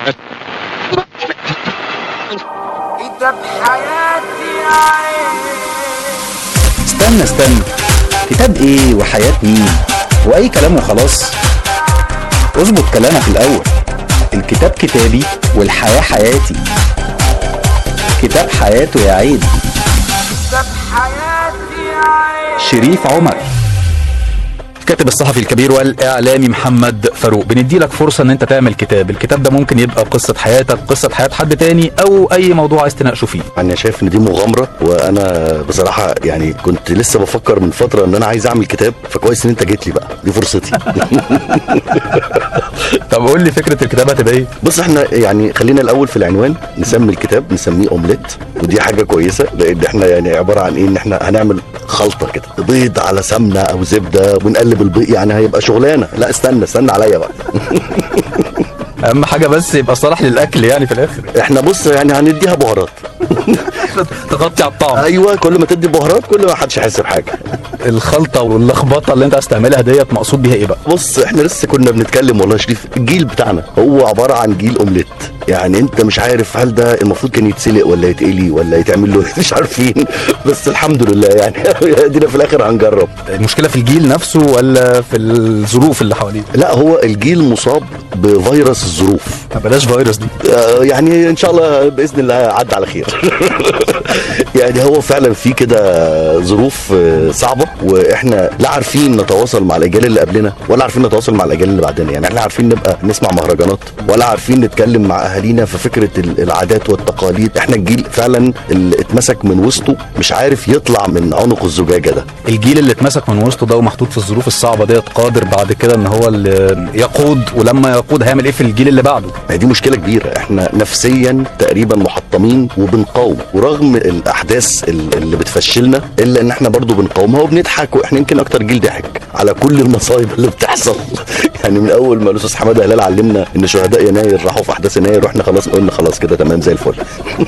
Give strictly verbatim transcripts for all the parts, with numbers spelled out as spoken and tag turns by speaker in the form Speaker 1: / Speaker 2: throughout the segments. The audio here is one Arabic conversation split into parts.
Speaker 1: كتاب حياتي عين.
Speaker 2: استنى استنى، كتاب ايه وحياة مين واي كلام وخلاص؟ اظبط كلامك الاول. الكتاب كتابي والحياة حياتي. كتاب حياته يا عيد.
Speaker 1: كتاب حياتي عين.
Speaker 2: شريف عمر. الكاتب الصحفي الكبير والاعلامي محمد فاروق، بندي لك فرصه ان انت تعمل كتاب. الكتاب ده ممكن يبقى قصه حياتك، قصه حياه حد تاني، او اي موضوع عايز تناقشه فيه.
Speaker 3: انا شايف ان دي مغامره، وانا بصراحه يعني كنت لسه بفكر من فتره ان انا عايز اعمل كتاب، فكويس ان انت جيت لي بقى، دي فرصتي.
Speaker 2: طب قول لي فكره الكتاب هتبقى ايه؟
Speaker 3: بص، احنا يعني خلينا الاول في العنوان نسمي الكتاب نسميه اومليت، ودي حاجه كويسه لان احنا يعني عباره عن ايه، ان احنا هنعمل خلطه كده، بيض على سمنه او زبده ونقلب البيض، يعني هيبقى شغلانه. لا استنى استنى عليا بقى.
Speaker 2: اهم حاجه بس يبقى صالح للاكل يعني في الاخر.
Speaker 3: احنا بص يعني هنديها بهارات.
Speaker 2: تغطي على الطعم.
Speaker 3: ايوه، كل ما تدي بهارات كل ما حدش يحس بحاجه.
Speaker 2: الخلطه واللخبطه اللي انت عايز تعملها ديت مقصود بيها ايه بقى؟
Speaker 3: بص، احنا لسه كنا بنتكلم والله يا شريف، الجيل بتاعنا هو عباره عن جيل اومليت. يعني انت مش عارف هل ده المفروض كان يتسلق ولا يتقلي ولا يتعمل له، مش عارفين. بس الحمد لله يعني ادينا في الاخر هنجرب.
Speaker 2: المشكله في الجيل نفسه ولا في الظروف اللي حواليه؟
Speaker 3: لا، هو الجيل مصاب بفيروس الظروف.
Speaker 2: ما بلاش فيروس دي.
Speaker 3: آه يعني ان شاء الله باذن الله عدى على خير. يعني هو فعلا في كده ظروف صعبه، واحنا لا عارفين نتواصل مع الاجيال اللي قبلنا ولا عارفين نتواصل مع الاجيال اللي بعدنا. يعني احنا عارفين نبقى نسمع مهرجانات ولا عارفين نتكلم مع اهالينا في فكره العادات والتقاليد. احنا الجيل فعلا اللي اتمسك من وسطه مش عارف يطلع من عنق الزجاجه ده.
Speaker 2: الجيل اللي اتمسك من وسطه ده ومحطوط في الظروف الصعبه ديت قادر بعد كده ان هو اللي يقود، ولما يقود هيعمل ايه في الجيل اللي بعده؟
Speaker 3: دي مشكله كبيره. احنا نفسيا تقريبا محطمين وبنقاوم، ورغم الاحداث اللي بتفشلنا الا ان احنا برضو بنقاومها وبنضحك، واحنا يمكن اكتر جيل ضحك على كل المصايب اللي بتحصل. يعني من اول ما الاستاذ حماده هلال علمنا ان شهداء يناير راحوا في احداث يناير، واحنا خلاص قلنا خلاص كده تمام زي الفل.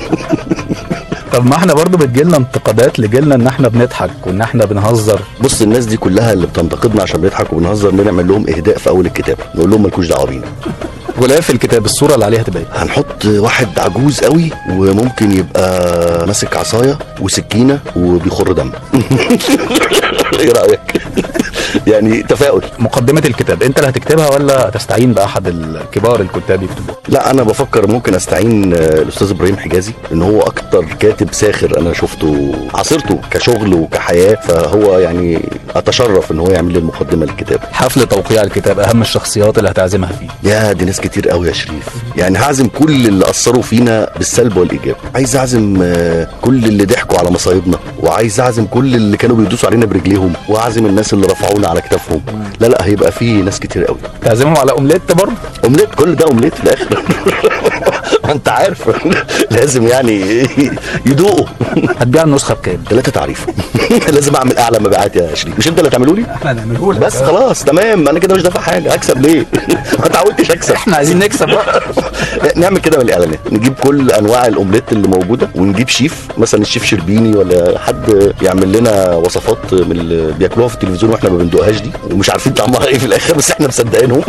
Speaker 2: طب ما احنا برضو بتجيلنا انتقادات لجيلنا ان احنا بنضحك وان احنا بنهزر.
Speaker 3: بص، الناس دي كلها اللي بتنتقدنا عشان بنضحك وبنهزر بنعمل لهم اهداء في اول الكتاب، نقول لهم مالكوش دعوه بينا.
Speaker 2: ولا في الكتاب الصوره اللي عليها تبقى ايه؟
Speaker 3: هنحط واحد عجوز قوي وممكن يبقى ماسك عصايه وسكينه وبيخر دم. ايه رايك؟ يعني تفاؤل.
Speaker 2: مقدمه الكتاب انت اللي هتكتبها ولا هتستعين باحد الكبار الكتاب يكتبوها؟
Speaker 3: لا، انا بفكر ممكن استعين الاستاذ ابراهيم حجازي، ان هو اكتر كاتب ساخر انا شفته عاصرته كشغل وكحياه، فهو يعني اتشرف ان هو يعمل لي المقدمه للكتاب.
Speaker 2: حفل توقيع الكتاب، اهم الشخصيات اللي هتعزمها فيه؟
Speaker 3: يا دي ناس كتير قوي يا شريف. يعني هعزم كل اللي اثروا فينا بالسلب والايجاب، عايز اعزم كل اللي ضحكوا على مصايبنا، وعايز اعزم كل اللي كانوا بيدوسوا علينا برجليهم، واعزم الناس اللي رفعونا على كتافهم. لا لا، هيبقى في ناس كتير قوي.
Speaker 2: تعزمهم على اومليت برضه؟
Speaker 3: اومليت، كل ده اومليت في الاخر. انت عارف لازم يعني يدوقوا.
Speaker 2: هتبيع النسخه بكام؟
Speaker 3: ثلاثة تعريف. لازم اعمل اعلى مبيعات يا شريف. مش انت اللي هتعملوا لي؟
Speaker 2: احنا هنعمله لك
Speaker 3: بس خلاص تمام، انا كده مش دافع حاجه، اكسب ليه؟ ما اتعودتش اكسب.
Speaker 2: احنا عايزين نكسب بقى.
Speaker 3: نعمل كده من الاعلانات، نجيب كل انواع الاومليت اللي موجوده، ونجيب شيف مثلا الشيف شربيني ولا حد يعمل لنا وصفات من اللي بياكلوها في التلفزيون واحنا ما بندوقهاش دي ومش عارفين طعمها ايه في الاخر، بس احنا مصدقينهم.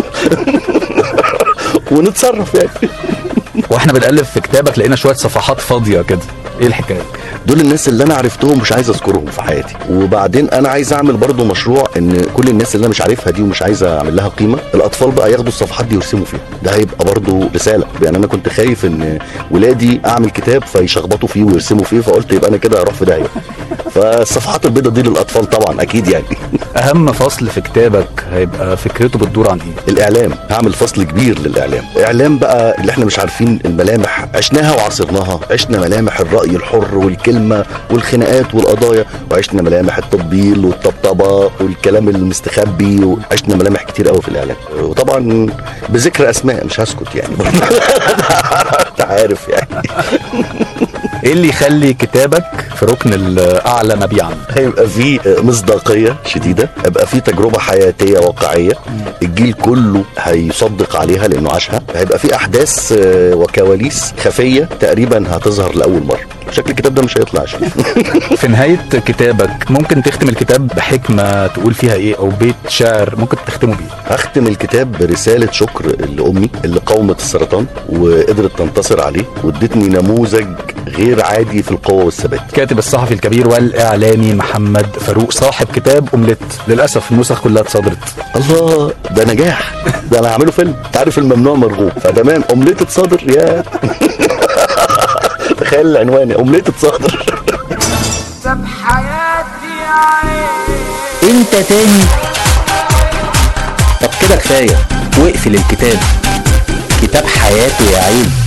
Speaker 3: ونتصرف يعني.
Speaker 2: واحنا بنقلب في كتابك لقينا شويه صفحات فاضيه كده، ايه الحكايه؟
Speaker 3: دول الناس اللي انا عرفتهم مش عايز اذكرهم في حياتي. وبعدين انا عايز اعمل برضو مشروع ان كل الناس اللي انا مش عارفها دي ومش عايز اعمل لها قيمه، الاطفال بقى ياخدوا الصفحات دي ويرسموا فيها. ده هيبقى برضو رساله. يعني انا كنت خايف ان ولادي اعمل كتاب فيشخبطوا فيه ويرسموا فيه، فقلت يبقى انا كده هروح في داهيه. فالصفحات البيضاء دي للاطفال طبعا اكيد يعني.
Speaker 2: اهم فصل في كتابك هيبقى فكرته بتدور عن ايه؟
Speaker 3: الاعلام. هعمل فصل كبير للاعلام. اعلام بقى اللي احنا مش عارفين الملامح، عشناها وعصرناها. عشنا ملامح الراي الحر والكلمه والخناقات والقضايا، وعشنا ملامح التطبيل والطبطبه والكلام المستخبي، وعشنا ملامح كتير قوي في الاعلام. وطبعا بذكر اسماء مش هسكت يعني. انت عارف يعني.
Speaker 2: ايه اللي يخلي كتابك في ركن الاعلى مبيعا؟
Speaker 3: هيبقى فيه مصداقيه شديده، هيبقى فيه تجربه حياتيه واقعيه، الجيل كله هيصدق عليها لانه عاشها، هيبقى فيه احداث وكواليس خفيه تقريبا هتظهر لاول مره. شكل الكتاب ده مش هيطلع عشان
Speaker 2: في نهايه كتابك ممكن تختم الكتاب بحكمه تقول فيها ايه، او بيت شعر ممكن تختمه بيه؟
Speaker 3: هختم الكتاب برساله شكر لامي اللي قاومت السرطان وقدرت تنتصر عليه، وادتني نموذج غير عادي في القوه والثبات.
Speaker 2: كاتب الصحفي الكبير والاعلامي محمد فاروق، صاحب كتاب اومليت. للاسف النسخ كلها اتصدرت.
Speaker 3: الله، ده نجاح، ده انا هعمله فيلم. انت عارف الممنوع مرغوب، فتمام اومليت اتصدر. يا تخيل العنوان، اومليت اتصدر.
Speaker 1: سب حياتي عين.
Speaker 4: انت تاني؟ طب كده كفايه، واقفل الكتاب. كتاب حياتي يا عين.